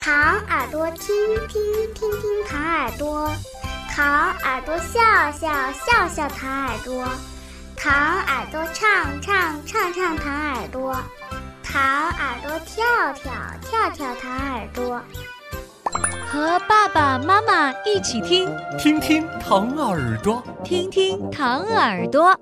糖耳朵听听听听糖耳朵，糖耳朵笑笑笑笑糖耳朵，糖耳朵唱唱唱唱糖耳朵，糖耳朵跳跳跳跳糖耳朵。 和爸爸妈妈一起听， 听听糖耳朵， 听听糖耳朵。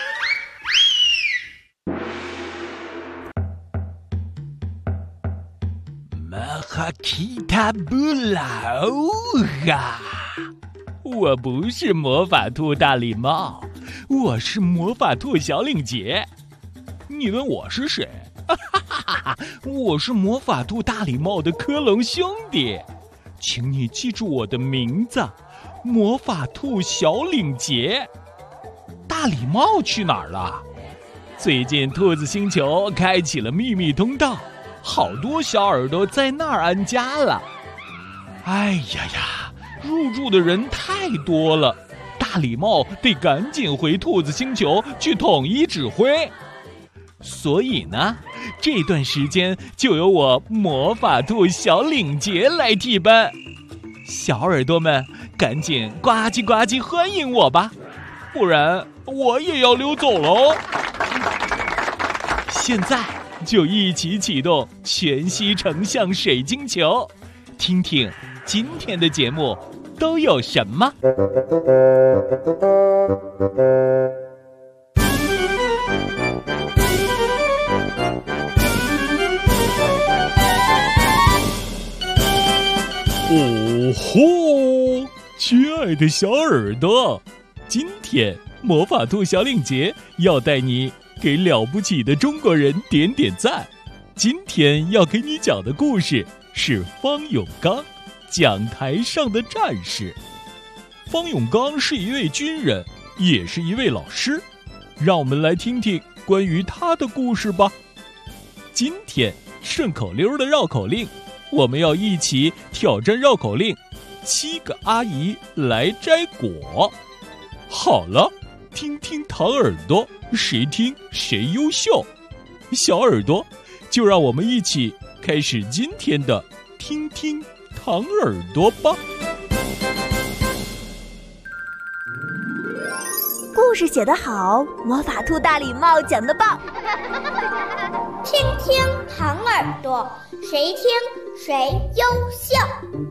马哈奇塔布拉欧哈！我不是魔法兔大礼帽，我是魔法兔小领结。你问我是谁？我是魔法兔大礼帽的科隆兄弟，请你记住我的名字，魔法兔小领结。大礼帽去哪儿了？最近兔子星球开启了秘密通道，好多小耳朵在那儿安家了。哎呀呀，入住的人太多了，大礼帽得赶紧回兔子星球去统一指挥。所以呢，这段时间就由我魔法兔小领结来替班。小耳朵们，赶紧呱唧呱唧欢迎我吧，不然我也要溜走喽。现在就一起启动全息成像水晶球，听听今天的节目都有什么。哦吼，亲爱的小耳朵，今天魔法兔小领结要带你给了不起的中国人点点赞。今天要给你讲的故事是方永刚，讲台上的战士。方永刚是一位军人，也是一位老师，让我们来听听关于他的故事吧。今天顺口溜的绕口令，我们要一起挑战绕口令，7个阿姨来摘果。好了，听听糖耳朵，谁听谁优秀。小耳朵，就让我们一起开始今天的听听糖耳朵吧。 故事写得好，魔法兔大礼帽讲得棒。 听听糖耳朵，谁听谁优秀。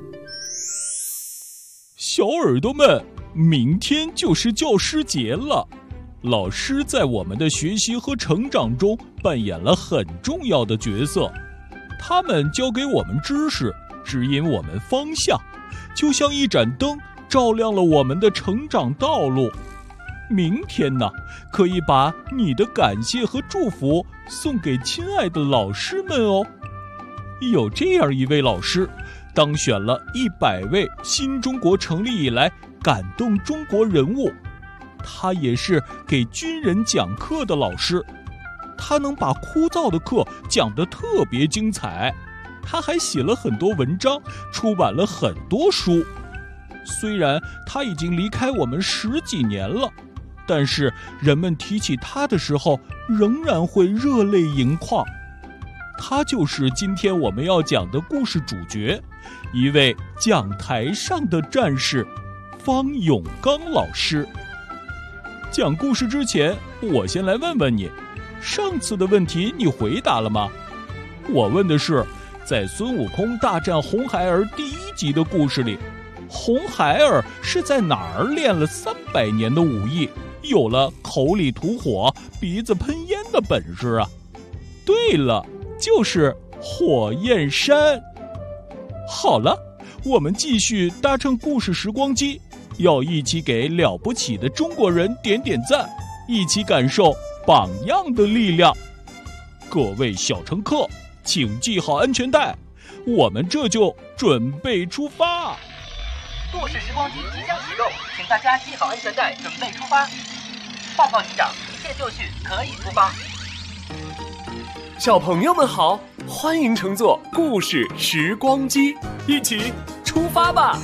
小耳朵们，明天就是教师节了。老师在我们的学习和成长中扮演了很重要的角色，他们教给我们知识，指引我们方向，就像一盏灯照亮了我们的成长道路。明天呢，可以把你的感谢和祝福送给亲爱的老师们哦。有这样一位老师，当选了100位新中国成立以来感动中国人物。他也是给军人讲课的老师，他能把枯燥的课讲得特别精彩。他还写了很多文章，出版了很多书。虽然他已经离开我们10几年了，但是人们提起他的时候，仍然会热泪盈眶。他就是今天我们要讲的故事主角，一位讲台上的战士，方永刚老师。讲故事之前，我先来问问你，上次的问题你回答了吗？我问的是，在孙悟空大战红孩儿第1集的故事里，红孩儿是在哪儿练了300年的武艺，有了口里吐火、鼻子喷烟的本事啊？对了，就是火焰山。好了，我们继续搭乘故事时光机，要一起给了不起的中国人点点赞，一起感受榜样的力量。各位小乘客，请系好安全带，我们这就准备出发。 故事时光机即将启动，请大家系好安全带，准备出发。报告机长，一切就绪，可以出发。 小朋友们好，欢迎乘坐故事时光机，一起出发吧。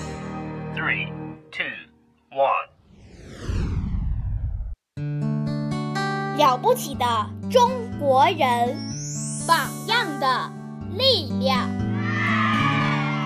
3、2、1。 了不起的中国人，榜样的力量。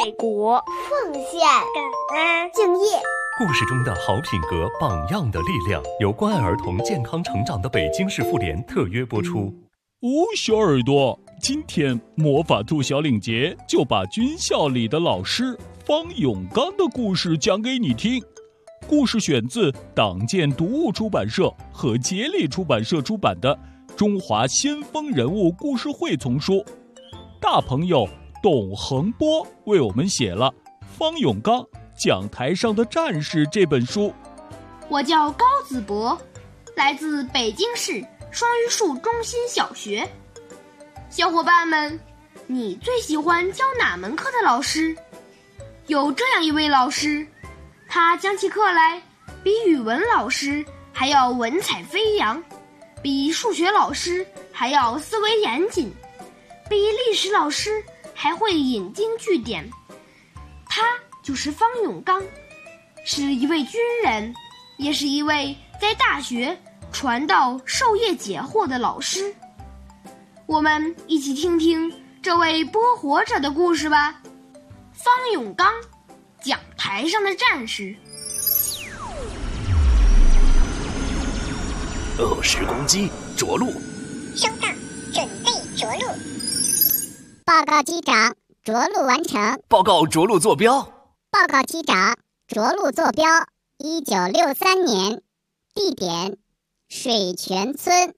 爱国、奉献、感恩、敬业。 故事中的好品格、榜样的力量，由关爱儿童健康成长的北京市妇联特约播出。 小耳朵，今天魔法兔小领结就把军校里的老师方永刚的故事讲给你听。故事选自党建读物出版社和杰力出版社出版的《中华先锋人物故事会》丛书。大朋友董恒波为我们写了《方永刚讲台上的战士》这本书。 我叫高子博，来自北京市双榆树中心小学。小伙伴们，你最喜欢教哪门课的老师？有这样一位老师，他讲起课来比语文老师还要文采飞扬，比数学老师还要思维严谨，比历史老师还会引经据典。他就是方永刚，是一位军人，也是一位在大学传道授业解惑的老师。我们一起听听这位播活者的故事吧。方永刚讲台上的战士。 时光机着陆。 收到，准备着陆。报告机长，着陆完成。 报告着陆坐标。 报告机长，着陆坐标1963年，地点水泉村。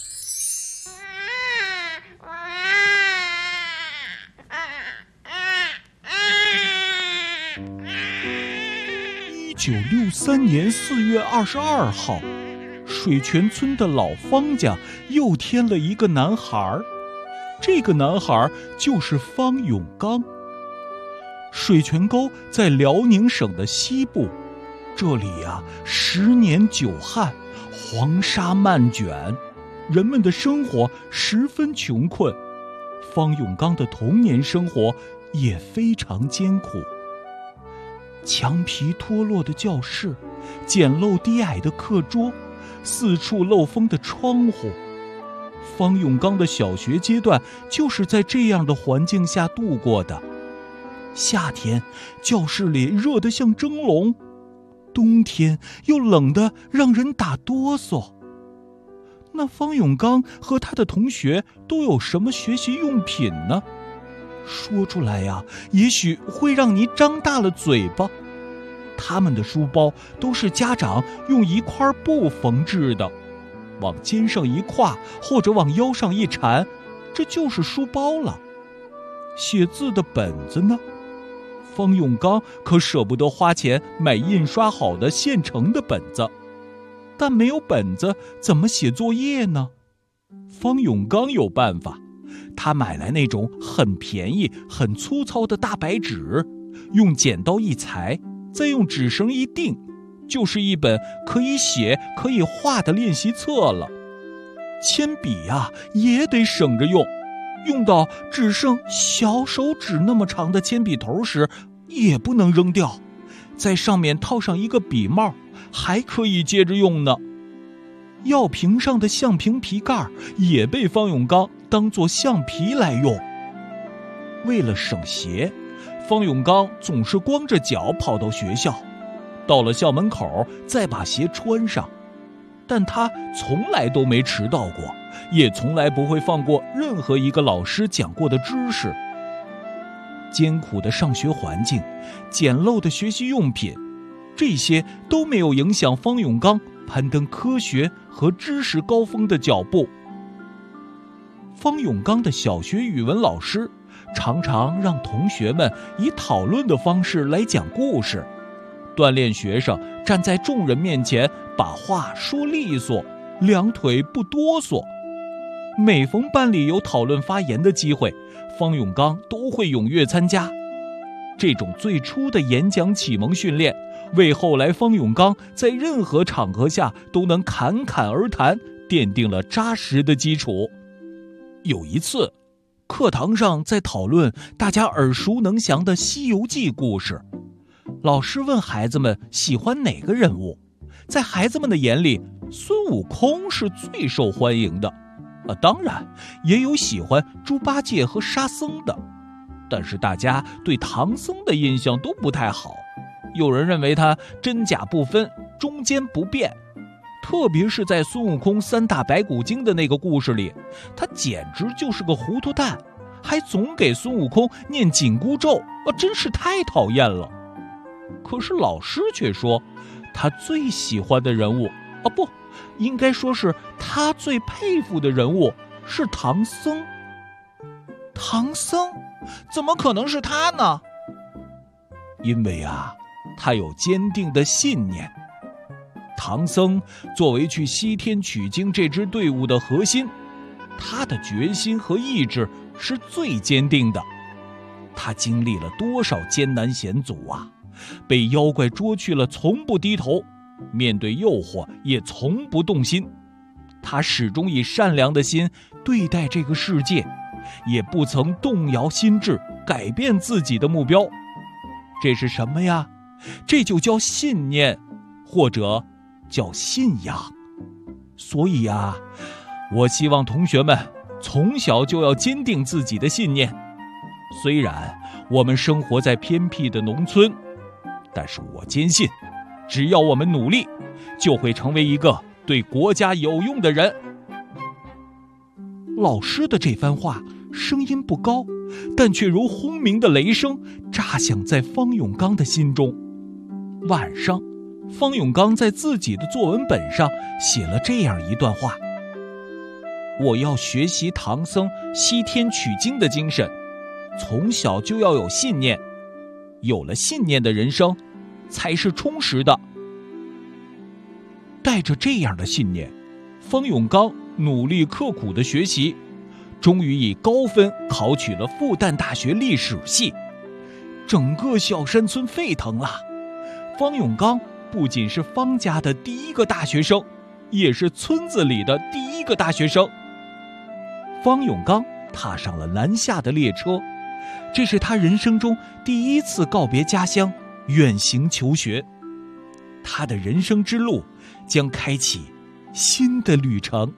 1963年4月22号，水泉村的老方家又添了一个男孩，这个男孩就是方永刚。水泉沟在辽宁省的西部，这里10年久旱，黄沙漫卷，人们的生活十分穷困。方永刚的童年生活也非常艰苦。墙皮脱落的教室，简陋低矮的课桌，四处漏风的窗户。方永刚的小学阶段就是在这样的环境下度过的。夏天，教室里热得像蒸笼；冬天又冷得让人打哆嗦。那方永刚和他的同学都有什么学习用品呢？说出来也许会让你张大了嘴巴。他们的书包都是家长用一块布缝制的，往肩上一挎或者往腰上一缠，这就是书包了。写字的本子呢？方永刚可舍不得花钱买印刷好的现成的本子，但没有本子怎么写作业呢？方永刚有办法，他买来那种很便宜很粗糙的大白纸，用剪刀一裁，再用纸绳一钉，就是一本可以写可以画的练习册了。铅笔也得省着用，用到只剩小手指那么长的铅笔头时也不能扔掉，在上面套上一个笔帽，还可以接着用呢。药瓶上的橡皮皮盖也被方永刚当作橡皮来用。为了省鞋，方永刚总是光着脚跑到学校，到了校门口再把鞋穿上。但他从来都没迟到过，也从来不会放过任何一个老师讲过的知识。艰苦的上学环境，简陋的学习用品，这些都没有影响方永刚攀登科学和知识高峰的脚步。方永刚的小学语文老师常常让同学们以讨论的方式来讲故事，锻炼学生站在众人面前把话说利索，两腿不哆嗦。每逢班里有讨论发言的机会，方永刚都会踊跃参加。这种最初的演讲启蒙训练，为后来方永刚在任何场合下都能侃侃而谈奠定了扎实的基础。有一次，课堂上在讨论大家耳熟能详的《西游记》故事，老师问孩子们喜欢哪个人物，在孩子们的眼里，孙悟空是最受欢迎的。当然也有喜欢猪八戒和沙僧的。 但是大家对唐僧的印象都不太好，有人认为他真假不分，中间不变。特别是在孙悟空3打白骨精的那个故事里，他简直就是个糊涂蛋，还总给孙悟空念紧箍咒，真是太讨厌了。可是老师却说，他最喜欢的人物，不，应该说是他最佩服的人物是唐僧。 唐僧？怎么可能是他呢？ 因为他有坚定的信念。唐僧作为去西天取经这支队伍的核心，他的决心和意志是最坚定的。他经历了多少艰难险阻被妖怪捉去了从不低头，面对诱惑也从不动心。他始终以善良的心对待这个世界，也不曾动摇心智，改变自己的目标。这是什么呀？这就叫信念，或者叫信仰。所以我希望同学们从小就要坚定自己的信念。虽然我们生活在偏僻的农村，但是我坚信，只要我们努力，就会成为一个对国家有用的人。老师的这番话声音不高，但却如轰鸣的雷声炸响在方永刚的心中。晚上，方永刚在自己的作文本上写了这样一段话：我要学习唐僧西天取经的精神，从小就要有信念，有了信念的人生才是充实的。带着这样的信念，方永刚努力刻苦的学习，终于以高分考取了复旦大学历史系。整个小山村沸腾了，方永刚不仅是方家的第一个大学生，也是村子里的第一个大学生。方永刚踏上了南下的列车，这是他人生中第一次告别家乡，远行求学。他的人生之路将开启新的旅程。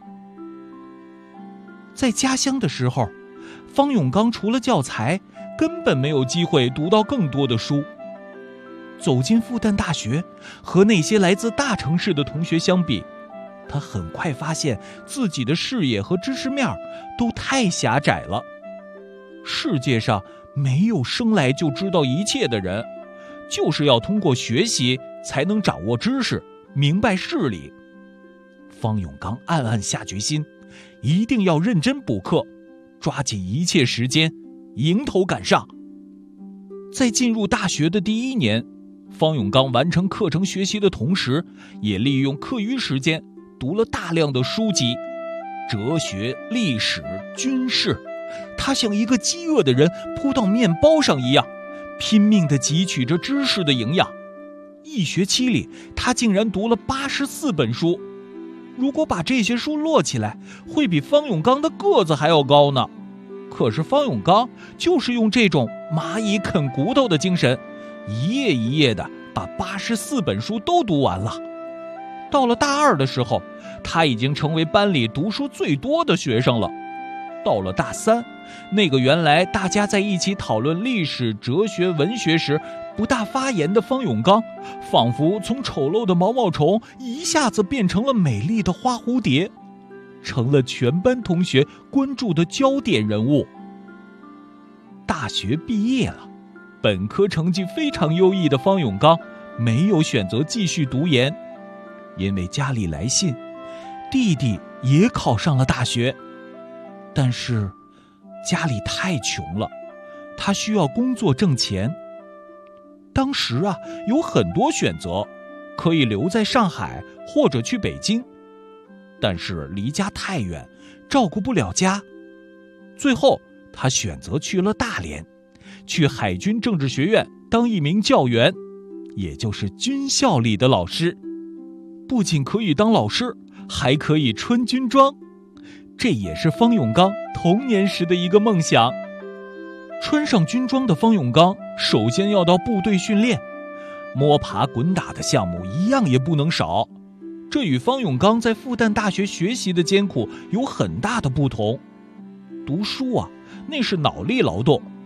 在家乡的时候，方永刚除了教材，根本没有机会读到更多的书。走进复旦大学，和那些来自大城市的同学相比，他很快发现自己的视野和知识面都太狭窄了。世界上没有生来就知道一切的人，就是要通过学习才能掌握知识，明白事理。方永刚暗暗下决心，一定要认真补课，抓紧一切时间，迎头赶上。在进入大学的第1年，方永刚完成课程学习的同时，也利用课余时间读了大量的书籍，哲学、历史、军事。他像一个饥饿的人扑到面包上一样，拼命地汲取着知识的营养。1学期里，他竟然读了84本书。如果把这些书摞起来，会比方永刚的个子还要高呢。可是方永刚就是用这种蚂蚁啃骨头的精神，一页一页的把84本书都读完了。到了大2的时候，他已经成为班里读书最多的学生了。到了大3，那个原来大家在一起讨论历史、哲学、文学时不大发言的方永刚，仿佛从丑陋的毛毛虫一下子变成了美丽的花蝴蝶，成了全班同学关注的焦点人物。大学毕业了，本科成绩非常优异的方永刚没有选择继续读研，因为家里来信，弟弟也考上了大学。但是家里太穷了，他需要工作挣钱。当时有很多选择，可以留在上海或者去北京，但是离家太远，照顾不了家。最后他选择去了大连，去海军政治学院当一名教员，也就是军校里的老师。不仅可以当老师，还可以穿军装，这也是方永刚童年时的一个梦想。穿上军装的方永刚首先要到部队训练，摸爬滚打的项目一样也不能少。这与方永刚在复旦大学学习的艰苦有很大的不同。读书那是脑力劳动，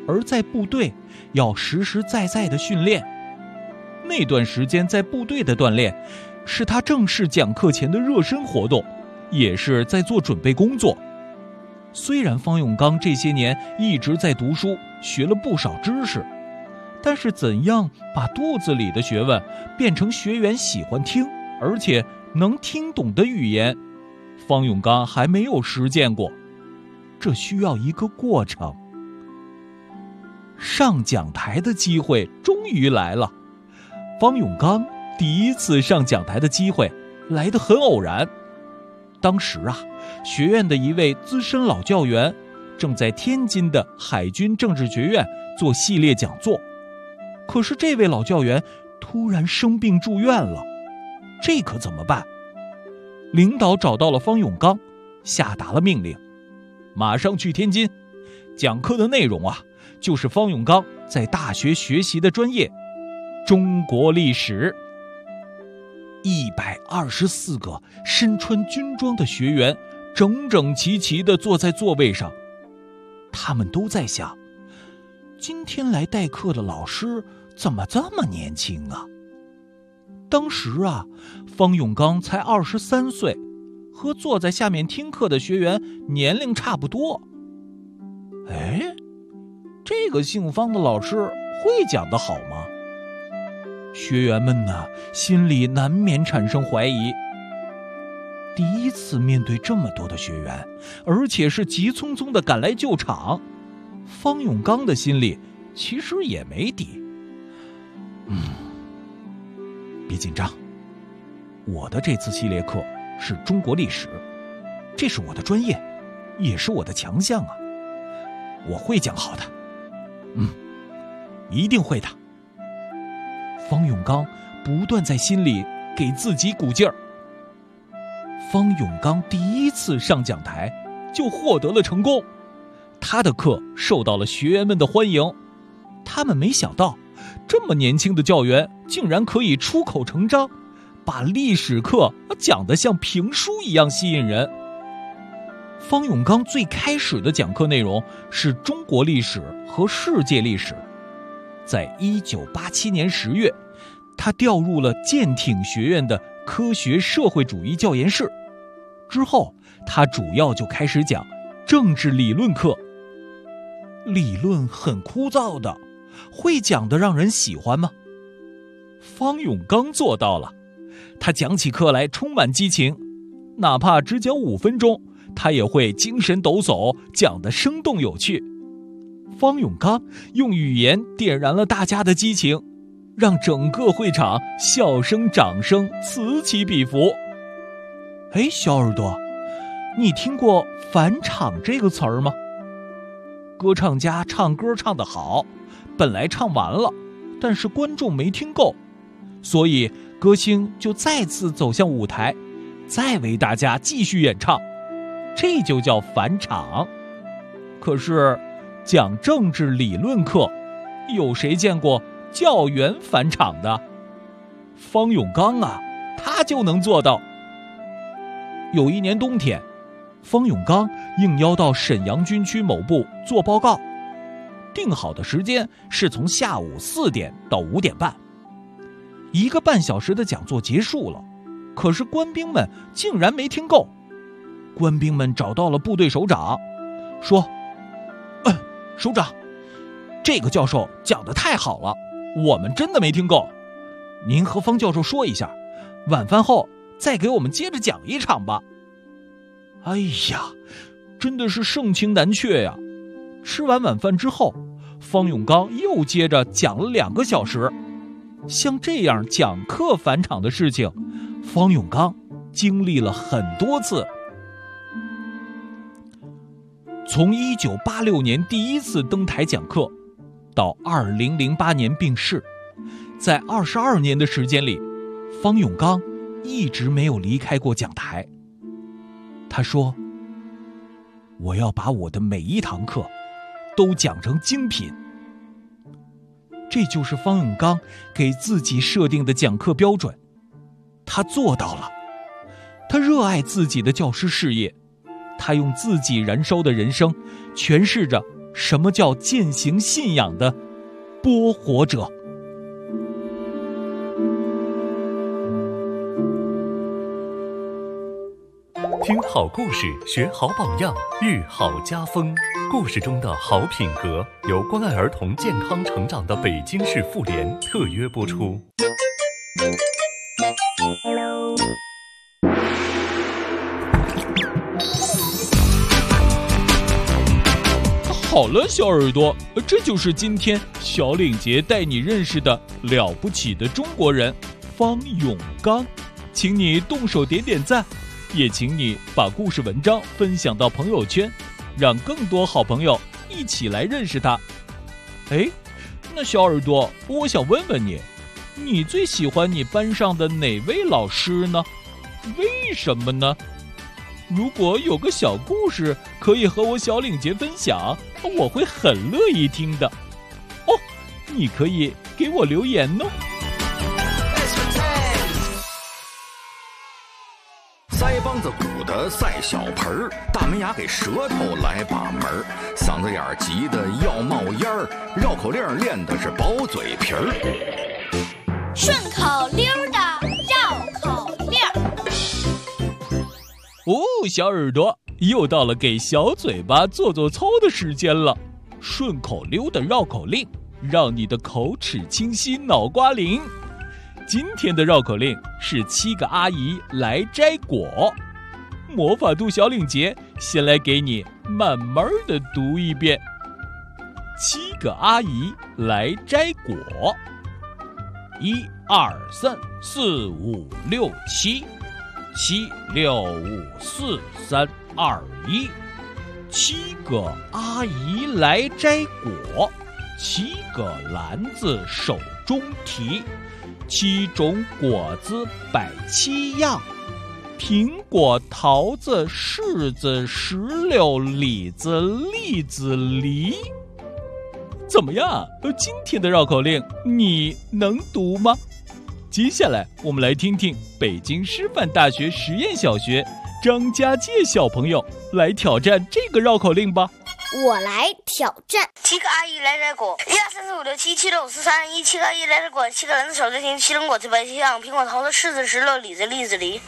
而在部队要实实在在的训练。那段时间在部队的锻炼，是他正式讲课前的热身活动，也是在做准备工作。虽然方永刚这些年一直在读书，学了不少知识，但是怎样把肚子里的学问变成学员喜欢听而且能听懂的语言，方永刚还没有实践过，这需要一个过程。上讲台的机会终于来了。方永刚第一次上讲台的机会来得很偶然。当时学院的一位资深老教员正在天津的海军政治学院做系列讲座，可是这位老教员突然生病住院了，这可怎么办？领导找到了方永刚，下达了命令，马上去天津。讲课的内容就是方永刚在大学学习的专业中国历史。124个身穿军装的学员整整齐齐地坐在座位上，他们都在想，今天来代课的老师怎么这么年轻啊？当时方永刚才23岁，和坐在下面听课的学员年龄差不多。这个姓方的老师会讲得好吗？学员们心里难免产生怀疑。第一次面对这么多的学员，而且是急匆匆地赶来救场，方永刚的心里其实也没底。别紧张，我的这次系列课是中国历史，这是我的专业，也是我的强项我会讲好的。一定会的。方永刚不断在心里给自己鼓劲儿。方永刚第一次上讲台就获得了成功，他的课受到了学员们的欢迎。他们没想到，这么年轻的教员竟然可以出口成章，把历史课讲得像评书一样吸引人。方永刚最开始的讲课内容是中国历史和世界历史。在1987年10月，他调入了舰艇学院的科学社会主义教研室。之后，他主要就开始讲政治理论课。理论很枯燥的，会讲的让人喜欢吗？方永刚做到了，他讲起课来充满激情，哪怕只讲5分钟，他也会精神抖擞，讲得生动有趣。方永刚用语言点燃了大家的激情，让整个会场笑声掌声此起彼伏。小耳朵，你听过返场这个词儿吗？歌唱家唱歌唱得好，本来唱完了，但是观众没听够，所以歌星就再次走向舞台，再为大家继续演唱，这就叫返场。可是讲政治理论课，有谁见过教员返场的？方永刚他就能做到。有一年冬天，方永刚应邀到沈阳军区某部做报告，定好的时间是从下午4点到5点半。1个半小时的讲座结束了，可是官兵们竟然没听够。官兵们找到了部队首长，说：首长，这个教授讲得太好了，我们真的没听够。您和方教授说一下，晚饭后再给我们接着讲一场吧。真的是盛情难却呀。吃完晚饭之后，方永刚又接着讲了2个小时。像这样讲课返场的事情，方永刚经历了很多次。从1986年第一次登台讲课，到2008年病逝，在22年的时间里，方永刚一直没有离开过讲台。他说：我要把我的每一堂课都讲成精品。这就是方永刚给自己设定的讲课标准，他做到了。他热爱自己的教师事业，他用自己燃烧的人生诠释着什么叫践行信仰的播火者。 听好故事，学好榜样，日好家风。故事中的好品格由关爱儿童健康成长的北京市妇联特约播出。 好了，小耳朵，这就是今天小领结带你认识的了不起的中国人方永刚，请你动手点点赞，也请你把故事文章分享到朋友圈，让更多好朋友一起来认识他。那小耳朵，我想问问你，你最喜欢你班上的哪位老师呢？为什么呢？如果有个小故事可以和我小领结分享，我会很乐意听的。你可以给我留言哦。 腮帮子鼓的赛小盆儿，大门牙给舌头来把门儿，嗓子眼儿急得要冒烟儿，绕口令练的是薄嘴皮儿。 顺口溜的绕口令。 小耳朵，又到了给小嘴巴做做操的时间了。顺口溜的绕口令，让你的口齿清晰脑瓜灵。今天的绕口令是7个阿姨来摘果。魔法兔小领结先来给你慢慢的读一遍。7个阿姨来摘果，1、2、3、4、5、6、7。7、6、5、4、3、2、1。7个阿姨来摘果，7个篮子手中提，7种果子摆7样，苹果、桃子、柿子、石榴、李子、栗子、梨。怎么样？今天的绕口令你能读吗？接下来我们来听听北京师范大学实验小学张家界小朋友来挑战这个绕口令吧。 我来挑战。 7个阿姨来摘果，1、2、3、4、5、6、7，7、6、5、4、3、2、1。7个阿姨来摘果，7个篮子手中提，7种果子摆7样，苹果、桃子、柿子、石榴、李子、栗子、梨。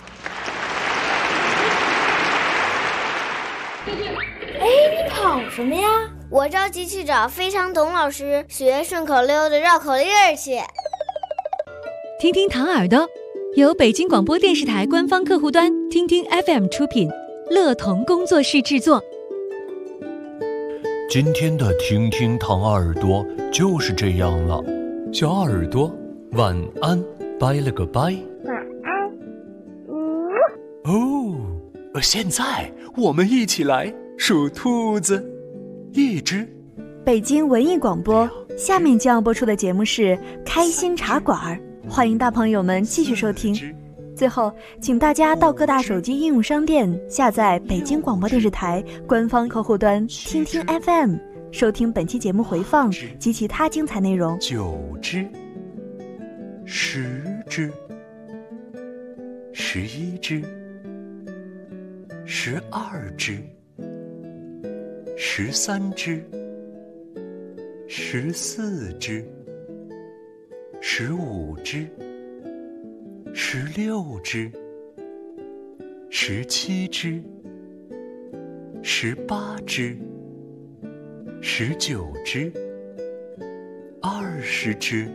你跑什么呀？我着急去找非常董老师学顺口溜的绕口令去。 听听糖耳朵，由北京广播电视台官方客户端听听 FM 出品，乐童工作室制作。 今天的听听糖耳朵就是这样了，小耳朵晚安，拜了个拜。 晚安。 现在我们一起来数兔子，1只。 北京文艺广播，下面将要播出的节目是开心茶馆，欢迎大朋友们继续收听。最后，请大家到各大手机应用商店下载北京广播电视台官方客户端听听 FM， 收听本期节目回放及其他精彩内容。 9只，10只，11只，12只，13只，14只，15只，16只，17只，18只，19只，20只。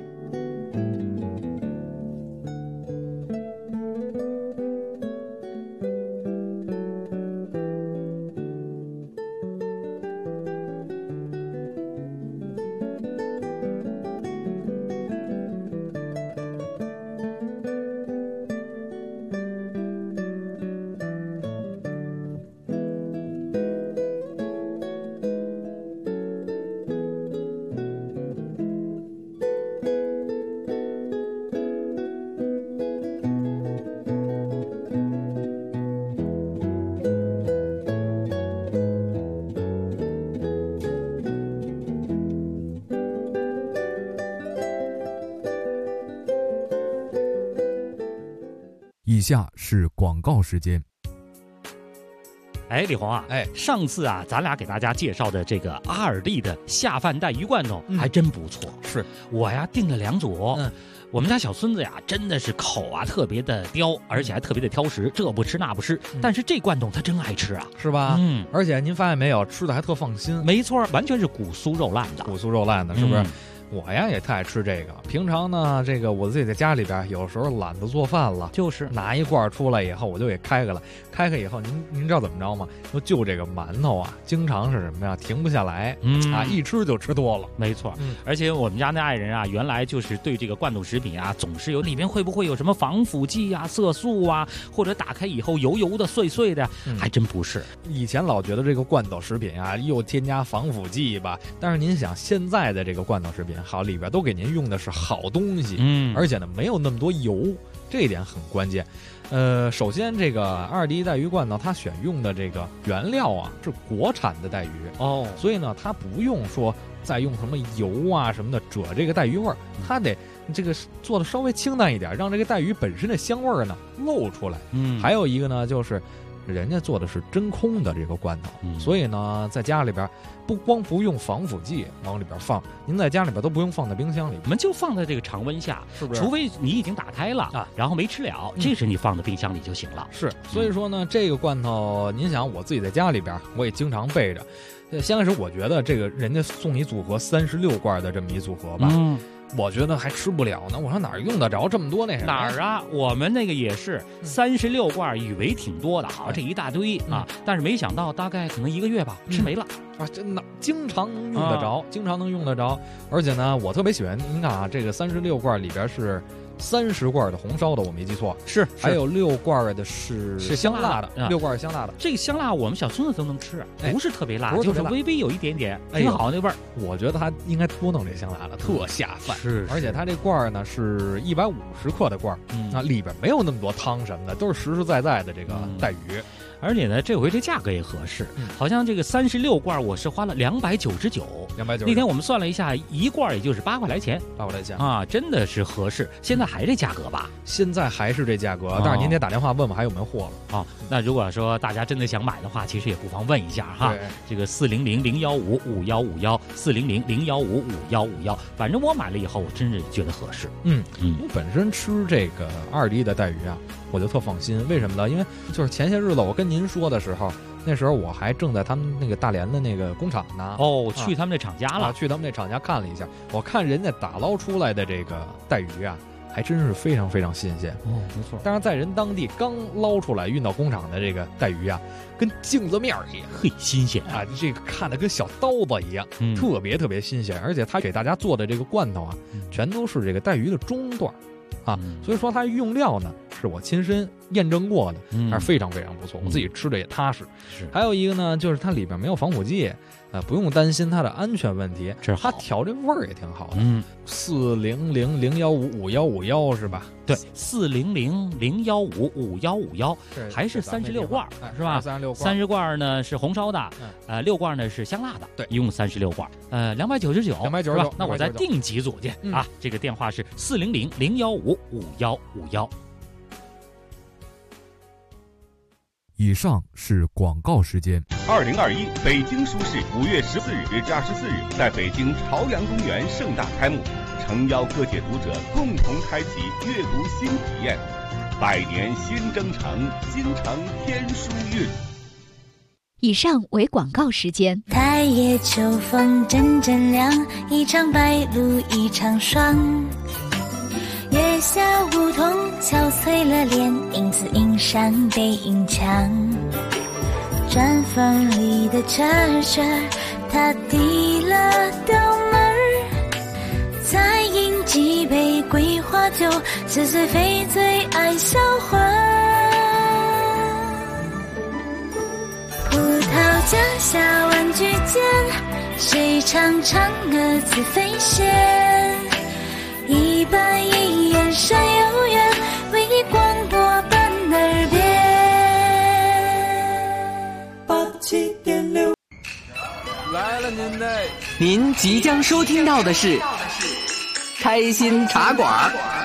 以下是广告时间。 哎，李红啊，上次啊，咱俩给大家介绍的这个阿尔蒂的下饭带鱼罐头还真不错。 是我呀订了2组。我们家小孙子呀，真的是口啊特别的刁，而且还特别的挑食，这不吃那不吃。但是这罐头他真爱吃啊， 是吧？而且您发现没有，吃的还特放心。 没错，完全是骨酥肉烂的， 是不是？我呀也特爱吃这个。平常呢，这个我自己在家里边，有时候懒得做饭了， 就是拿一罐出来以后，我就给开开了。开开以后，您知道怎么着吗？就这个馒头啊，经常是什么呀？停不下来，一吃就吃多了。 没错，而且我们家那爱人啊，原来就是对这个罐头食品啊，总是有里面会不会有什么防腐剂啊、色素啊，或者打开以后油油的、碎碎的，还真不是。 以前老觉得这个罐头食品啊，又添加防腐剂吧，但是您想，现在的这个罐头食品，好，里边都给您用的是好东西，而且呢没有那么多油，这一点很关键。首先这个阿尔蒂带鱼罐头，它选用的这个原料啊是国产的带鱼所以呢它不用说再用什么油啊什么的遮这个带鱼味儿，它得这个做的稍微清淡一点，让这个带鱼本身的香味儿呢露出来。还有一个呢就是人家做的是真空的这个罐头，所以呢在家里边不用防腐剂往里边放，您在家里边都不用放在冰箱里， 我们就放在这个常温下， 是不是？ 除非你已经打开了啊，然后没吃了，这时你放在冰箱里就行了。 是，所以说呢，这个罐头，您想我自己在家里边，我也经常备着。先开始我觉得这个人家送你组合36罐的这么一组合吧。我觉得还吃不了呢，我说哪儿用得着这么多那什么？ 哪儿啊？我们那个也是36罐，以为挺多的，好这一大堆啊，但是没想到大概可能1个月吧，吃没了啊！真的，经常能用得着，经常能用得着。而且呢，我特别喜欢，您看啊，这个36罐里边是30罐的红烧的，我没记错， 是还有6罐的是香辣的，6罐是香辣的。 这个香辣我们小孙子都能吃，不是特别辣，就是微微有一点点，挺好那味儿。 我觉得他应该多弄这香辣的，特下饭。 是， 而且他这罐呢是150克的罐，里边没有那么多汤什么的，都是实实在在的这个带鱼。 而且呢，这回这价格也合适，好像这个36罐我是花了299。那天我们算了一下，一罐也就是8块来钱 ，8块来钱啊，真的是合适。现在还这价格吧？ 现在还是这价格，但是您得打电话问问还有没有货了啊。那如果说大家真的想买的话，其实也不妨问一下哈。这个400-015-5151，400-015-5151，反正我买了以后，我真是觉得合适。 我本身吃这个阿尔蒂的带鱼啊，我就特放心。为什么呢？因为就是前些日子我跟您说的时候，那时候我还正在他们那个大连的那个工厂呢。 去他们那厂家了， 去他们那厂家看了一下，我看人家打捞出来的这个带鱼啊，还真是非常非常新鲜。 没错。 但是在人当地刚捞出来运到工厂的这个带鱼啊，跟镜子面一样， 嘿，新鲜啊！这个看着跟小刀子一样，特别特别新鲜。而且他给大家做的这个罐头啊，全都是这个带鱼的中段。所以说它用料呢是我亲身验证过的，还是非常非常不错，我自己吃的也踏实。还有一个呢，就是它里边没有防腐剂，不用担心它的安全问题。它调这味儿也挺好的。400-015-5151是吧？ 对，400-015-5151，还是36罐是吧？30罐呢是红烧的，6罐呢是香辣的， 对， 一共36罐，299是吧？那我再订几组去啊？这个电话是400-015-5151。 以上是广告时间。 2021北京书市5月14日至24日在北京朝阳公园盛大开幕，诚邀各界读者共同开启阅读新体验。百年新征程，京城天书韵。 以上为广告时间。 太夜秋风阵阵凉，一场白露一场霜。月下梧桐憔悴了脸，影子映上背影墙。砖缝里的车车，他递了刀门，再饮几杯桂花酒，似醉非醉爱销魂。葡萄架下玩具间，谁唱嫦娥自飞仙？一板一眼山有缘，为你广播伴耳边。 87.6来了您即将收听到的是开心茶馆。